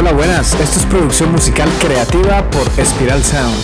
Hola, buenas. Esto es producción musical creativa por Spiral Sound.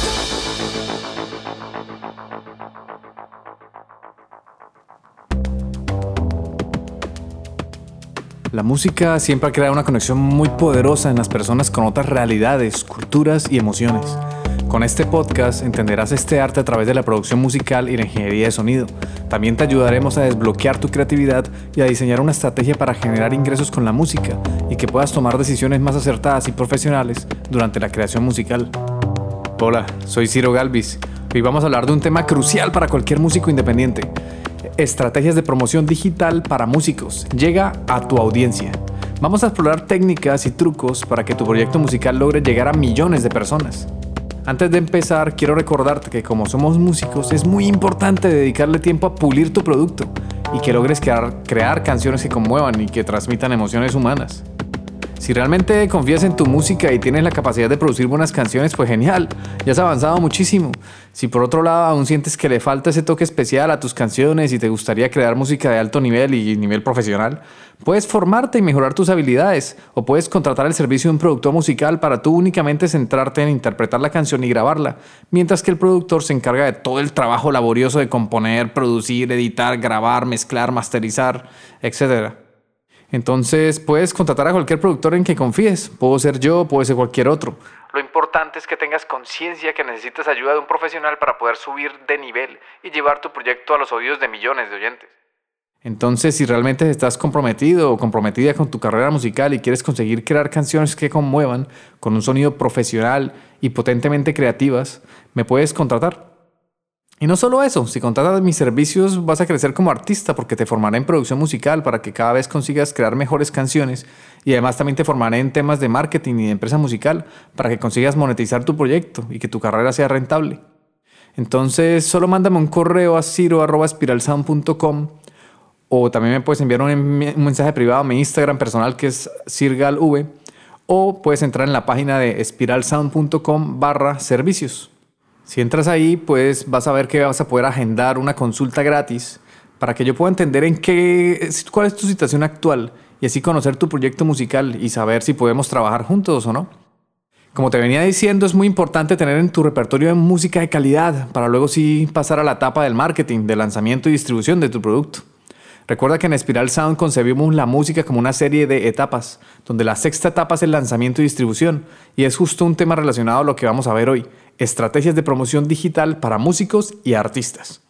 La música siempre ha creado una conexión muy poderosa en las personas con otras realidades, culturas y emociones. Con este podcast entenderás este arte a través de la producción musical y la ingeniería de sonido. También te ayudaremos a desbloquear tu creatividad y a diseñar una estrategia para generar ingresos con la música y que puedas tomar decisiones más acertadas y profesionales durante la creación musical. Hola, soy Ciro Galvis. Hoy vamos a hablar de un tema crucial para cualquier músico independiente. Estrategias de promoción digital para músicos. Llega a tu audiencia. Vamos a explorar técnicas y trucos para que tu proyecto musical logre llegar a millones de personas. Antes de empezar, quiero recordarte que como somos músicos, es muy importante dedicarle tiempo a pulir tu producto y que logres crear canciones que conmuevan y que transmitan emociones humanas. Si realmente confías en tu música y tienes la capacidad de producir buenas canciones, pues genial, ya has avanzado muchísimo. Si por otro lado aún sientes que le falta ese toque especial a tus canciones y te gustaría crear música de alto nivel y nivel profesional, puedes formarte y mejorar tus habilidades, o puedes contratar el servicio de un productor musical para tú únicamente centrarte en interpretar la canción y grabarla, mientras que el productor se encarga de todo el trabajo laborioso de componer, producir, editar, grabar, mezclar, masterizar, etc. Entonces puedes contratar a cualquier productor en que confíes. Puedo ser yo, puede ser cualquier otro. Lo importante es que tengas conciencia que necesitas ayuda de un profesional para poder subir de nivel y llevar tu proyecto a los oídos de millones de oyentes. Entonces, si realmente estás comprometido o comprometida con tu carrera musical y quieres conseguir crear canciones que conmuevan con un sonido profesional y potentemente creativas, me puedes contratar. Y no solo eso, si contratas mis servicios vas a crecer como artista porque te formaré en producción musical para que cada vez consigas crear mejores canciones, y además también te formaré en temas de marketing y de empresa musical para que consigas monetizar tu proyecto y que tu carrera sea rentable. Entonces solo mándame un correo a ciro@spiralsound.com, o también me puedes enviar un mensaje privado a mi Instagram personal, que es cirgalv, o puedes entrar en la página de spiralsound.com/servicios. Si entras ahí, pues vas a ver que vas a poder agendar una consulta gratis para que yo pueda entender cuál es tu situación actual y así conocer tu proyecto musical y saber si podemos trabajar juntos o no. Como te venía diciendo, es muy importante tener en tu repertorio música de calidad para luego sí pasar a la etapa del marketing, de lanzamiento y distribución de tu producto. Recuerda que en Spiral Sound concebimos la música como una serie de etapas, donde la sexta etapa es el lanzamiento y distribución, y es justo un tema relacionado a lo que vamos a ver hoy: estrategias de promoción digital para músicos y artistas.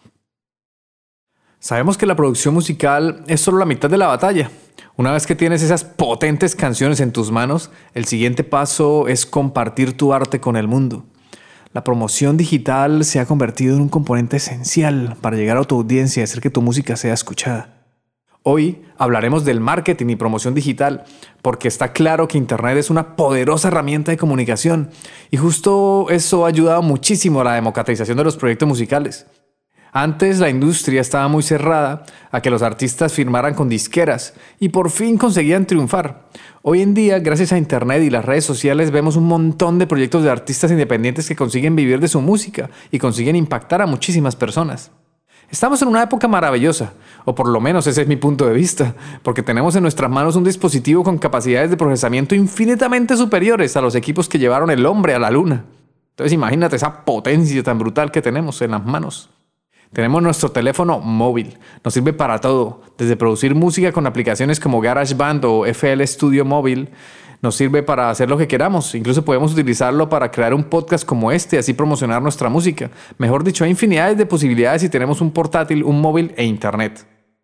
Sabemos que la producción musical es solo la mitad de la batalla. Una vez que tienes esas potentes canciones en tus manos, el siguiente paso es compartir tu arte con el mundo. La promoción digital se ha convertido en un componente esencial para llegar a tu audiencia y hacer que tu música sea escuchada. Hoy hablaremos del marketing y promoción digital, porque está claro que Internet es una poderosa herramienta de comunicación y justo eso ha ayudado muchísimo a la democratización de los proyectos musicales. Antes la industria estaba muy cerrada a que los artistas firmaran con disqueras y por fin conseguían triunfar. Hoy en día, gracias a Internet y las redes sociales, vemos un montón de proyectos de artistas independientes que consiguen vivir de su música y consiguen impactar a muchísimas personas. Estamos en una época maravillosa, o por lo menos ese es mi punto de vista, porque tenemos en nuestras manos un dispositivo con capacidades de procesamiento infinitamente superiores a los equipos que llevaron el hombre a la luna. Entonces imagínate esa potencia tan brutal que tenemos en las manos. Tenemos nuestro teléfono móvil, nos sirve para todo, desde producir música con aplicaciones como GarageBand o FL Studio Móvil. Nos sirve para hacer lo que queramos, incluso podemos utilizarlo para crear un podcast como este, así promocionar nuestra música. Mejor dicho, hay infinidades de posibilidades si tenemos un portátil, un móvil e internet.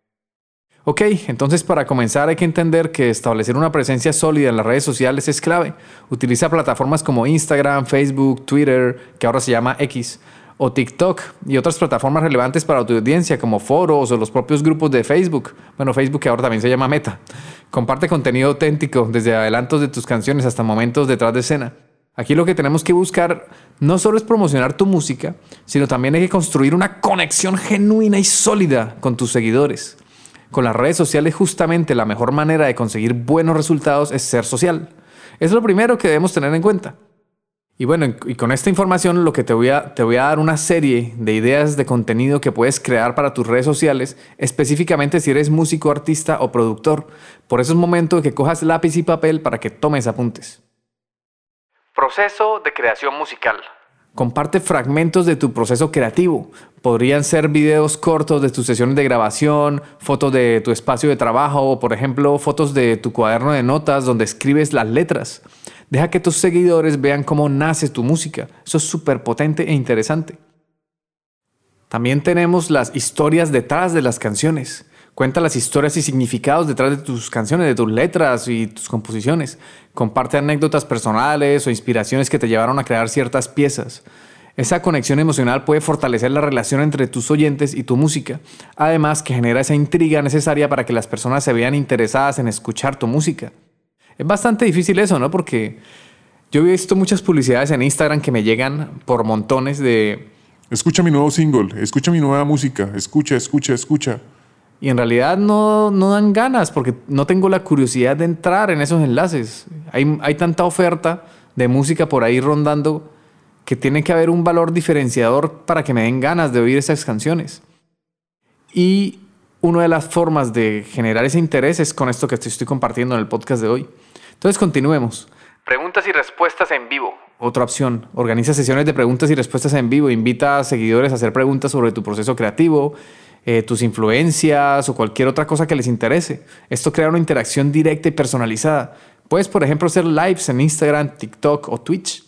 Ok, entonces para comenzar hay que entender que establecer una presencia sólida en las redes sociales es clave. Utiliza plataformas como Instagram, Facebook, Twitter, que ahora se llama X, o TikTok y otras plataformas relevantes para tu audiencia como foros o los propios grupos de Facebook. Bueno, Facebook que ahora también se llama Meta. Comparte contenido auténtico, desde adelantos de tus canciones hasta momentos detrás de escena. Aquí lo que tenemos que buscar no solo es promocionar tu música, sino también hay que construir una conexión genuina y sólida con tus seguidores. Con las redes sociales, justamente la mejor manera de conseguir buenos resultados es ser social. Es lo primero que debemos tener en cuenta. Y bueno, y con esta información lo que te voy a dar una serie de ideas de contenido que puedes crear para tus redes sociales, específicamente si eres músico, artista o productor. Por eso es momento de que cojas lápiz y papel para que tomes apuntes. Proceso de creación musical. Comparte fragmentos de tu proceso creativo. Podrían ser videos cortos de tus sesiones de grabación, fotos de tu espacio de trabajo o, por ejemplo, fotos de tu cuaderno de notas donde escribes las letras. Deja que tus seguidores vean cómo nace tu música. Eso es súper potente e interesante. También tenemos las historias detrás de las canciones. Cuenta las historias y significados detrás de tus canciones, de tus letras y tus composiciones. Comparte anécdotas personales o inspiraciones que te llevaron a crear ciertas piezas. Esa conexión emocional puede fortalecer la relación entre tus oyentes y tu música. Además, que genera esa intriga necesaria para que las personas se vean interesadas en escuchar tu música. Es bastante difícil eso, ¿no? Porque yo he visto muchas publicidades en Instagram que me llegan por montones de... Escucha mi nuevo single, escucha mi nueva música, escucha. Y en realidad no dan ganas porque no tengo la curiosidad de entrar en esos enlaces. Hay tanta oferta de música por ahí rondando que tiene que haber un valor diferenciador para que me den ganas de oír esas canciones. Y una de las formas de generar ese interés es con esto que te estoy compartiendo en el podcast de hoy. Entonces continuemos. Preguntas y respuestas en vivo. Otra opción. Organiza sesiones de preguntas y respuestas en vivo. Invita a seguidores a hacer preguntas sobre tu proceso creativo, tus influencias o cualquier otra cosa que les interese. Esto crea una interacción directa y personalizada. Puedes, por ejemplo, hacer lives en Instagram, TikTok o Twitch.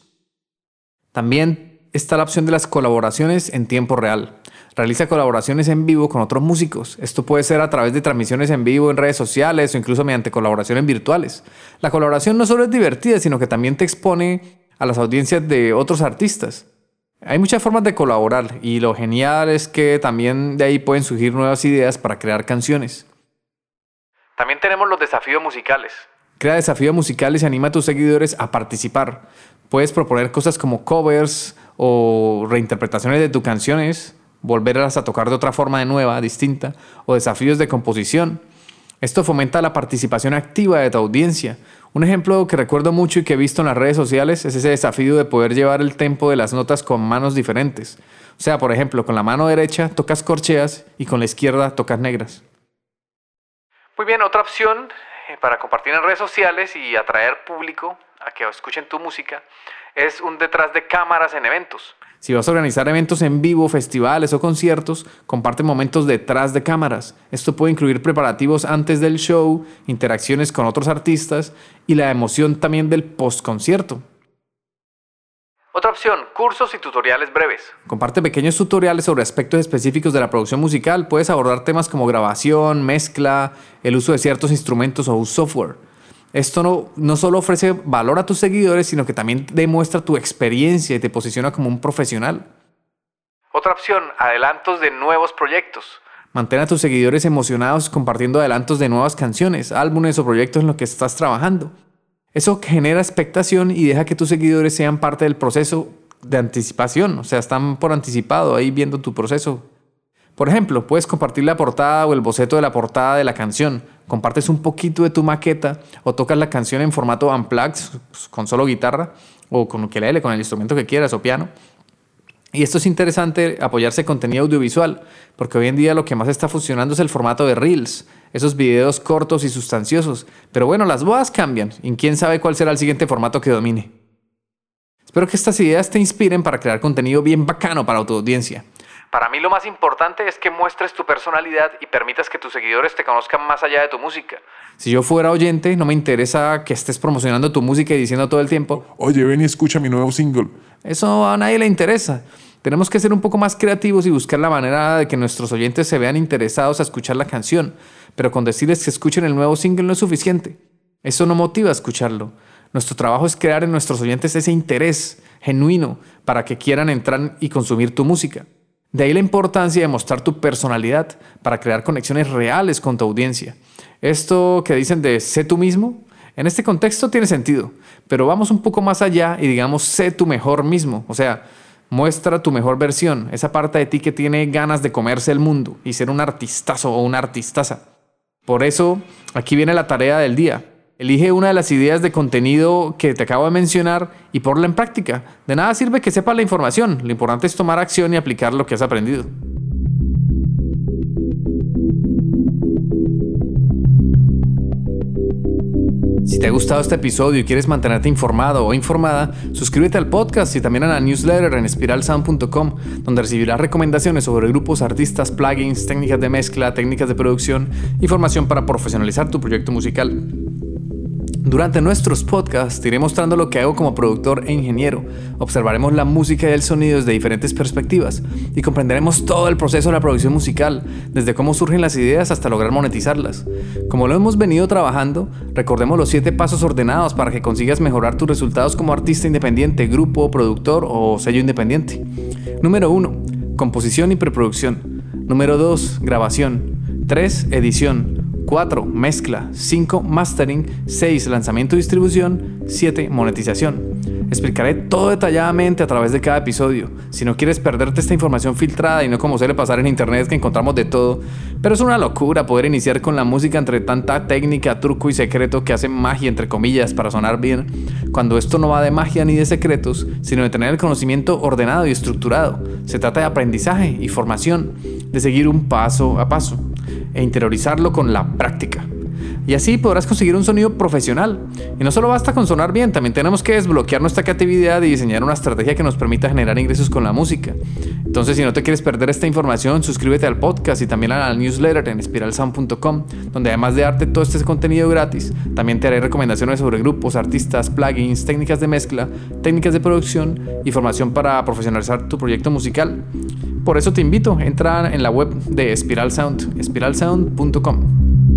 También está la opción de las colaboraciones en tiempo real. Realiza colaboraciones en vivo con otros músicos. Esto puede ser a través de transmisiones en vivo en redes sociales o incluso mediante colaboraciones virtuales. La colaboración no solo es divertida, sino que también te expone a las audiencias de otros artistas. Hay muchas formas de colaborar y lo genial es que también de ahí pueden surgir nuevas ideas para crear canciones. También tenemos los desafíos musicales. Crea desafíos musicales y anima a tus seguidores a participar. Puedes proponer cosas como covers o reinterpretaciones de tus canciones, volverlas a tocar de otra forma nueva, distinta, o desafíos de composición. Esto fomenta la participación activa de tu audiencia. Un ejemplo que recuerdo mucho y que he visto en las redes sociales es ese desafío de poder llevar el tempo de las notas con manos diferentes. O sea, por ejemplo, con la mano derecha tocas corcheas y con la izquierda tocas negras. Muy bien, otra opción para compartir en redes sociales y atraer público a que escuchen tu música es un detrás de cámaras en eventos. Si vas a organizar eventos en vivo, festivales o conciertos, comparte momentos detrás de cámaras. Esto puede incluir preparativos antes del show, interacciones con otros artistas y la emoción también del post-concierto. Otra opción, cursos y tutoriales breves. Comparte pequeños tutoriales sobre aspectos específicos de la producción musical. Puedes abordar temas como grabación, mezcla, el uso de ciertos instrumentos o software. Esto no solo ofrece valor a tus seguidores, sino que también demuestra tu experiencia y te posiciona como un profesional. Otra opción, adelantos de nuevos proyectos. Mantén a tus seguidores emocionados compartiendo adelantos de nuevas canciones, álbumes o proyectos en los que estás trabajando. Eso genera expectación y deja que tus seguidores sean parte del proceso de anticipación. O sea, están por anticipado ahí viendo tu proceso. Por ejemplo, puedes compartir la portada o el boceto de la portada de la canción. Compartes un poquito de tu maqueta o tocas la canción en formato unplugged, con solo guitarra o con ukelele, con el instrumento que quieras o piano. Y esto es interesante, apoyarse en contenido audiovisual, porque hoy en día lo que más está funcionando es el formato de Reels, esos videos cortos y sustanciosos. Pero bueno, las modas cambian y quién sabe cuál será el siguiente formato que domine. Espero que estas ideas te inspiren para crear contenido bien bacano para tu audiencia. Para mí lo más importante es que muestres tu personalidad y permitas que tus seguidores te conozcan más allá de tu música. Si yo fuera oyente, no me interesa que estés promocionando tu música y diciendo todo el tiempo: oye, ven y escucha mi nuevo single. Eso a nadie le interesa. Tenemos que ser un poco más creativos y buscar la manera de que nuestros oyentes se vean interesados a escuchar la canción. Pero con decirles que escuchen el nuevo single no es suficiente. Eso no motiva a escucharlo. Nuestro trabajo es crear en nuestros oyentes ese interés genuino para que quieran entrar y consumir tu música. De ahí la importancia de mostrar tu personalidad para crear conexiones reales con tu audiencia. Esto que dicen de sé tú mismo, en este contexto tiene sentido, pero vamos un poco más allá y digamos sé tu mejor mismo. O sea, muestra tu mejor versión, esa parte de ti que tiene ganas de comerse el mundo y ser un artistazo o una artistaza. Por eso, aquí viene la tarea del día. Elige una de las ideas de contenido que te acabo de mencionar y ponla en práctica. De nada sirve que sepas la información. Lo importante es tomar acción y aplicar lo que has aprendido. Si te ha gustado este episodio y quieres mantenerte informado o informada, suscríbete al podcast y también a la newsletter en spiralsound.com, donde recibirás recomendaciones sobre grupos, artistas, plugins, técnicas de mezcla, técnicas de producción y formación para profesionalizar tu proyecto musical. Durante nuestros podcasts te iré mostrando lo que hago como productor e ingeniero, observaremos la música y el sonido desde diferentes perspectivas y comprenderemos todo el proceso de la producción musical, desde cómo surgen las ideas hasta lograr monetizarlas. Como lo hemos venido trabajando, recordemos los 7 pasos ordenados para que consigas mejorar tus resultados como artista independiente, grupo, productor o sello independiente. Número 1. Composición y preproducción. Número 2. Grabación. 3. Edición. 4. Mezcla. 5. Mastering. 6. Lanzamiento y distribución. 7. Monetización. Explicaré todo detalladamente a través de cada episodio. Si no quieres perderte esta información filtrada y no como suele pasar en internet que encontramos de todo, pero es una locura poder iniciar con la música entre tanta técnica, truco y secreto que hace magia entre comillas para sonar bien, cuando esto no va de magia ni de secretos, sino de tener el conocimiento ordenado y estructurado. Se trata de aprendizaje y formación, de seguir un paso a paso e interiorizarlo con la práctica. Y así podrás conseguir un sonido profesional. Y no solo basta con sonar bien, también tenemos que desbloquear nuestra creatividad y diseñar una estrategia que nos permita generar ingresos con la música. Entonces, si no te quieres perder esta información, suscríbete al podcast y también a la newsletter en spiralsound.com, donde además de darte todo este contenido gratis, también te haré recomendaciones sobre grupos, artistas, plugins, técnicas de mezcla, técnicas de producción y formación para profesionalizar tu proyecto musical. Por eso te invito, entra en la web de Spiral Sound, spiralsound.com.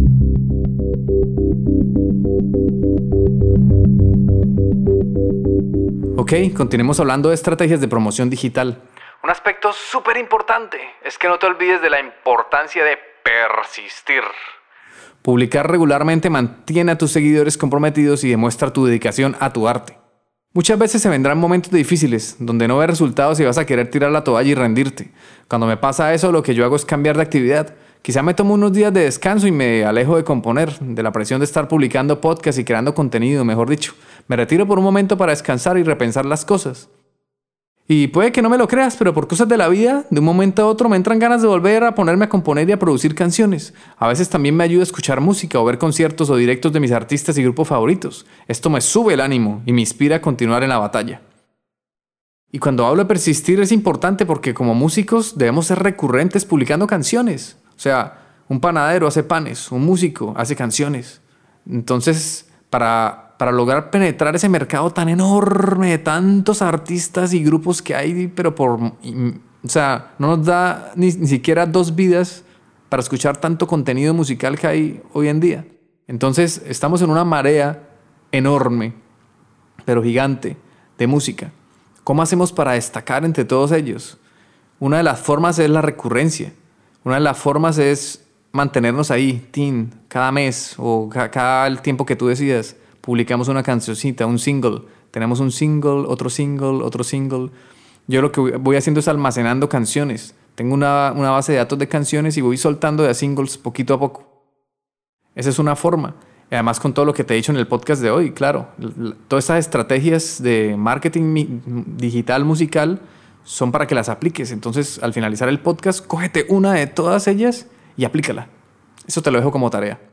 Ok, continuemos hablando de estrategias de promoción digital. Un aspecto súper importante es que no te olvides de la importancia de persistir. Publicar regularmente mantiene a tus seguidores comprometidos y demuestra tu dedicación a tu arte. Muchas veces se vendrán momentos difíciles, donde no ves resultados y vas a querer tirar la toalla y rendirte. Cuando me pasa eso, lo que yo hago es cambiar de actividad. Quizá me tomo unos días de descanso y me alejo de componer, de la presión de estar publicando podcasts y creando contenido, mejor dicho. Me retiro por un momento para descansar y repensar las cosas. Y puede que no me lo creas, pero por cosas de la vida, de un momento a otro me entran ganas de volver a ponerme a componer y a producir canciones. A veces también me ayuda a escuchar música o ver conciertos o directos de mis artistas y grupos favoritos. Esto me sube el ánimo y me inspira a continuar en la batalla. Y cuando hablo de persistir es importante porque como músicos debemos ser recurrentes publicando canciones. O sea, un panadero hace panes, un músico hace canciones. Entonces, para lograr penetrar ese mercado tan enorme de tantos artistas y grupos que hay, pero o sea, no nos da ni siquiera 2 vidas para escuchar tanto contenido musical que hay hoy en día. Entonces, estamos en una marea enorme, pero gigante, de música. ¿Cómo hacemos para destacar entre todos ellos? Una de las formas es la recurrencia. Una de las formas es mantenernos ahí, cada mes o cada el tiempo que tú decidas. Publicamos una cancioncita, un single. Tenemos un single, otro single, otro single. Yo lo que voy haciendo es almacenando canciones. Tengo una base de datos de canciones y voy soltando de singles poquito a poco. Esa es una forma. Y además con todo lo que te he dicho en el podcast de hoy, claro. Todas esas estrategias de marketing digital musical son para que las apliques. Entonces, al finalizar el podcast, cógete una de todas ellas y aplícala. Eso te lo dejo como tarea.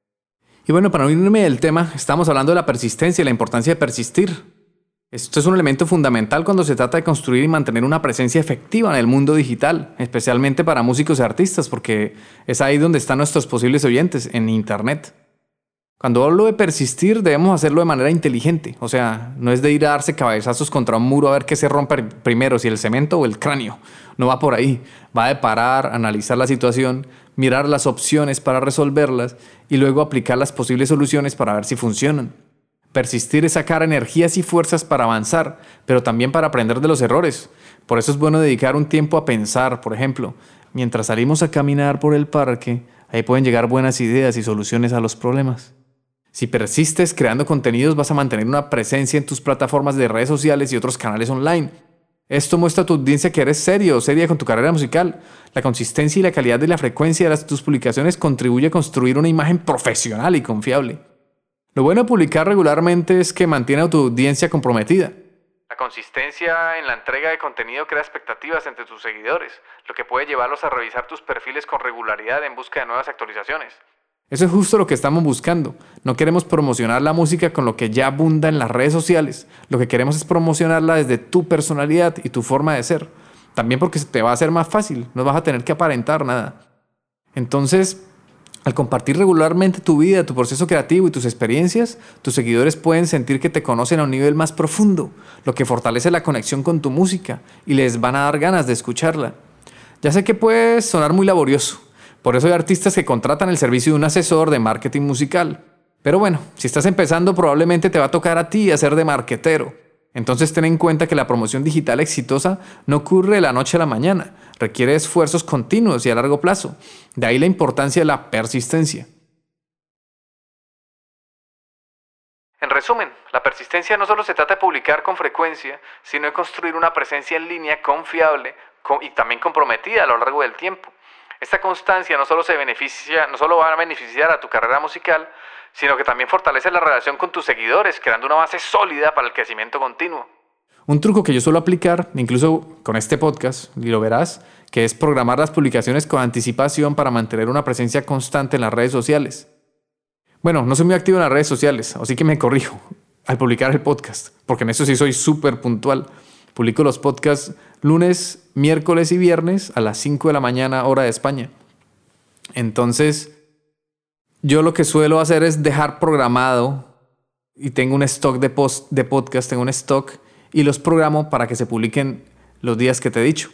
Y bueno, para no irme del tema, estamos hablando de la persistencia y la importancia de persistir. Esto es un elemento fundamental cuando se trata de construir y mantener una presencia efectiva en el mundo digital, especialmente para músicos y artistas, porque es ahí donde están nuestros posibles oyentes, en internet. Cuando hablo de persistir, debemos hacerlo de manera inteligente. O sea, no es de ir a darse cabezazos contra un muro a ver qué se rompe primero, si el cemento o el cráneo. No va por ahí. Va de parar, analizar la situación, mirar las opciones para resolverlas y luego aplicar las posibles soluciones para ver si funcionan. Persistir es sacar energías y fuerzas para avanzar, pero también para aprender de los errores. Por eso es bueno dedicar un tiempo a pensar, por ejemplo. Mientras salimos a caminar por el parque, ahí pueden llegar buenas ideas y soluciones a los problemas. Si persistes creando contenidos, vas a mantener una presencia en tus plataformas de redes sociales y otros canales online. Esto muestra a tu audiencia que eres serio o seria con tu carrera musical. La consistencia y la calidad de la frecuencia de tus publicaciones contribuye a construir una imagen profesional y confiable. Lo bueno de publicar regularmente es que mantiene a tu audiencia comprometida. La consistencia en la entrega de contenido crea expectativas entre tus seguidores, lo que puede llevarlos a revisar tus perfiles con regularidad en busca de nuevas actualizaciones. Eso es justo lo que estamos buscando. No queremos promocionar la música con lo que ya abunda en las redes sociales. Lo que queremos es promocionarla desde tu personalidad y tu forma de ser. También porque se te va a hacer más fácil. No vas a tener que aparentar nada. Entonces, al compartir regularmente tu vida, tu proceso creativo y tus experiencias, tus seguidores pueden sentir que te conocen a un nivel más profundo, lo que fortalece la conexión con tu música y les van a dar ganas de escucharla. Ya sé que puede sonar muy laborioso. Por eso hay artistas que contratan el servicio de un asesor de marketing musical. Pero bueno, si estás empezando probablemente te va a tocar a ti hacer de marquetero. Entonces ten en cuenta que la promoción digital exitosa no ocurre de la noche a la mañana. Requiere esfuerzos continuos y a largo plazo. De ahí la importancia de la persistencia. En resumen, la persistencia no solo se trata de publicar con frecuencia, sino de construir una presencia en línea confiable y también comprometida a lo largo del tiempo. Esta constancia no solo va a beneficiar a tu carrera musical, sino que también fortalece la relación con tus seguidores, creando una base sólida para el crecimiento continuo. Un truco que yo suelo aplicar, incluso con este podcast, y lo verás, que es programar las publicaciones con anticipación para mantener una presencia constante en las redes sociales. Bueno, no soy muy activo en las redes sociales, así que me corrijo al publicar el podcast, porque en eso sí soy súper puntual. Publico los podcasts lunes, miércoles y viernes a las 5 de la mañana, hora de España. Entonces, yo lo que suelo hacer es dejar programado y tengo un stock de podcast, tengo un stock y los programo para que se publiquen los días que te he dicho.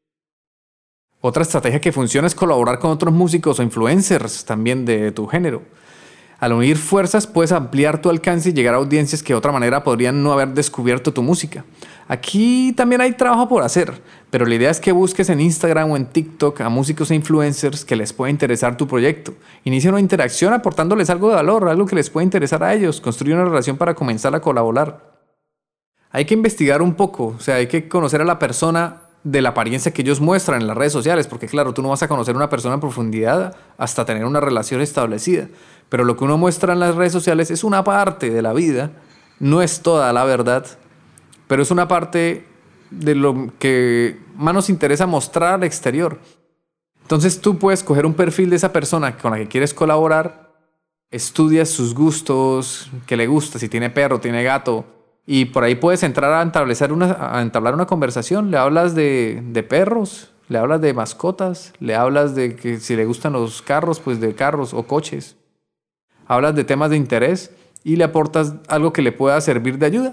Otra estrategia que funciona es colaborar con otros músicos o influencers también de tu género. Al unir fuerzas puedes ampliar tu alcance y llegar a audiencias que de otra manera podrían no haber descubierto tu música. Aquí también hay trabajo por hacer, pero la idea es que busques en Instagram o en TikTok a músicos e influencers que les pueda interesar tu proyecto. Inicia una interacción aportándoles algo de valor, algo que les pueda interesar a ellos. Construye una relación para comenzar a colaborar. Hay que investigar un poco, hay que conocer a la persona de la apariencia que ellos muestran en las redes sociales, porque claro, tú no vas a conocer a una persona en profundidad hasta tener una relación establecida. Pero lo que uno muestra en las redes sociales es una parte de la vida, no es toda la verdad, pero es una parte de lo que más nos interesa mostrar al exterior. Entonces tú puedes coger un perfil de esa persona con la que quieres colaborar, estudias sus gustos, qué le gusta, si tiene perro, tiene gato, y por ahí puedes entrar a entablar una conversación. Le hablas de perros, le hablas de mascotas, le hablas de que si le gustan los carros, pues de carros o coches. Hablas de temas de interés y le aportas algo que le pueda servir de ayuda.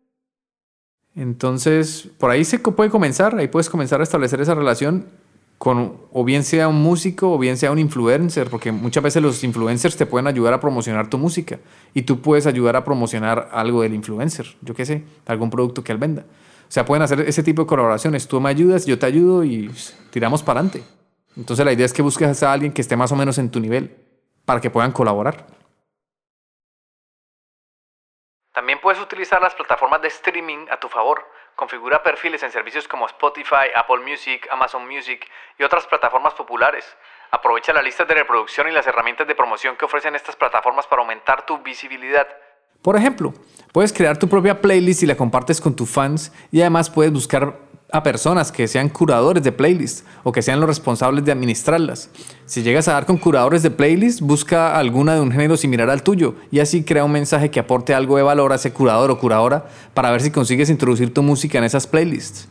Entonces, por ahí se puede comenzar, ahí puedes comenzar a establecer esa relación con o bien sea un músico o bien sea un influencer, porque muchas veces los influencers te pueden ayudar a promocionar tu música y tú puedes ayudar a promocionar algo del influencer, yo qué sé, algún producto que él venda. O sea, pueden hacer ese tipo de colaboraciones, tú me ayudas, yo te ayudo y tiramos para adelante. Entonces la idea es que busques a alguien que esté más o menos en tu nivel para que puedan colaborar. También puedes utilizar las plataformas de streaming a tu favor. Configura perfiles en servicios como Spotify, Apple Music, Amazon Music y otras plataformas populares. Aprovecha las listas de reproducción y las herramientas de promoción que ofrecen estas plataformas para aumentar tu visibilidad. Por ejemplo, puedes crear tu propia playlist y la compartes con tus fans y además puedes buscar a personas que sean curadores de playlists o que sean los responsables de administrarlas. Si llegas a dar con curadores de playlists, busca alguna de un género similar al tuyo y así crea un mensaje que aporte algo de valor a ese curador o curadora para ver si consigues introducir tu música en esas playlists.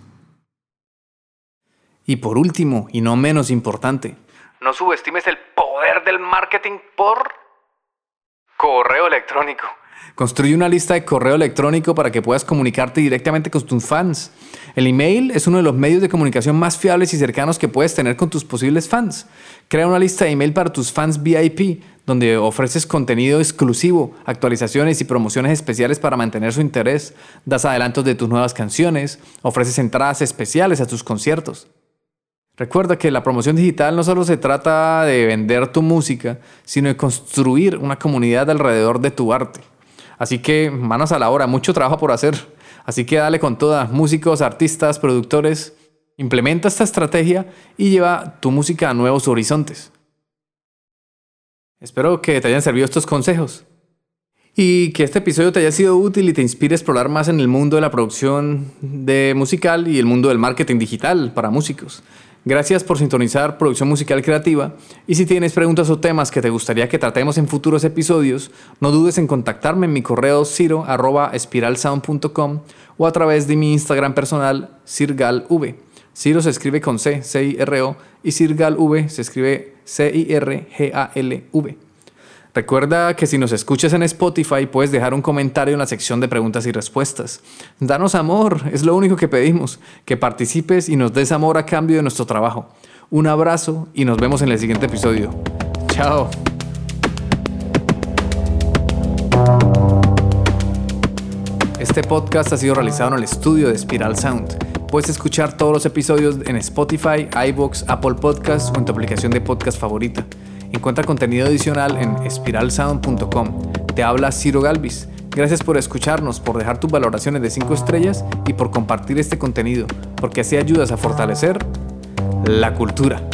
Y por último, y no menos importante, no subestimes el poder del marketing por correo electrónico. Construye una lista de correo electrónico para que puedas comunicarte directamente con tus fans. El email es uno de los medios de comunicación más fiables y cercanos que puedes tener con tus posibles fans. Crea una lista de email para tus fans VIP, donde ofreces contenido exclusivo, actualizaciones y promociones especiales para mantener su interés. Das adelantos de tus nuevas canciones, ofreces entradas especiales a tus conciertos. Recuerda que la promoción digital no solo se trata de vender tu música, sino de construir una comunidad alrededor de tu arte. Así que manos a la obra, mucho trabajo por hacer. Así que dale con toda, músicos, artistas, productores. Implementa esta estrategia y lleva tu música a nuevos horizontes. Espero que te hayan servido estos consejos y que este episodio te haya sido útil y te inspire a explorar más en el mundo de la producción musical y el mundo del marketing digital para músicos. Gracias por sintonizar Producción Musical Creativa, y si tienes preguntas o temas que te gustaría que tratemos en futuros episodios, no dudes en contactarme en mi correo ciro@espiralsound.com o a través de mi Instagram personal cirgalv. Ciro se escribe con C, C-I-R-O, y cirgalv se escribe C-I-R-G-A-L-V. Recuerda que si nos escuchas en Spotify puedes dejar un comentario en la sección de preguntas y respuestas. Danos amor, es lo único que pedimos, que participes y nos des amor a cambio de nuestro trabajo. Un abrazo y nos vemos en el siguiente episodio. Chao. Este podcast ha sido realizado en el estudio de Spiral Sound. Puedes escuchar todos los episodios en Spotify, iVoox, Apple Podcasts o en tu aplicación de podcast favorita. Encuentra contenido adicional en espiralsound.com. Te habla Ciro Galvis. Gracias por escucharnos, por dejar tus valoraciones de 5 estrellas y por compartir este contenido, porque así ayudas a fortalecer la cultura.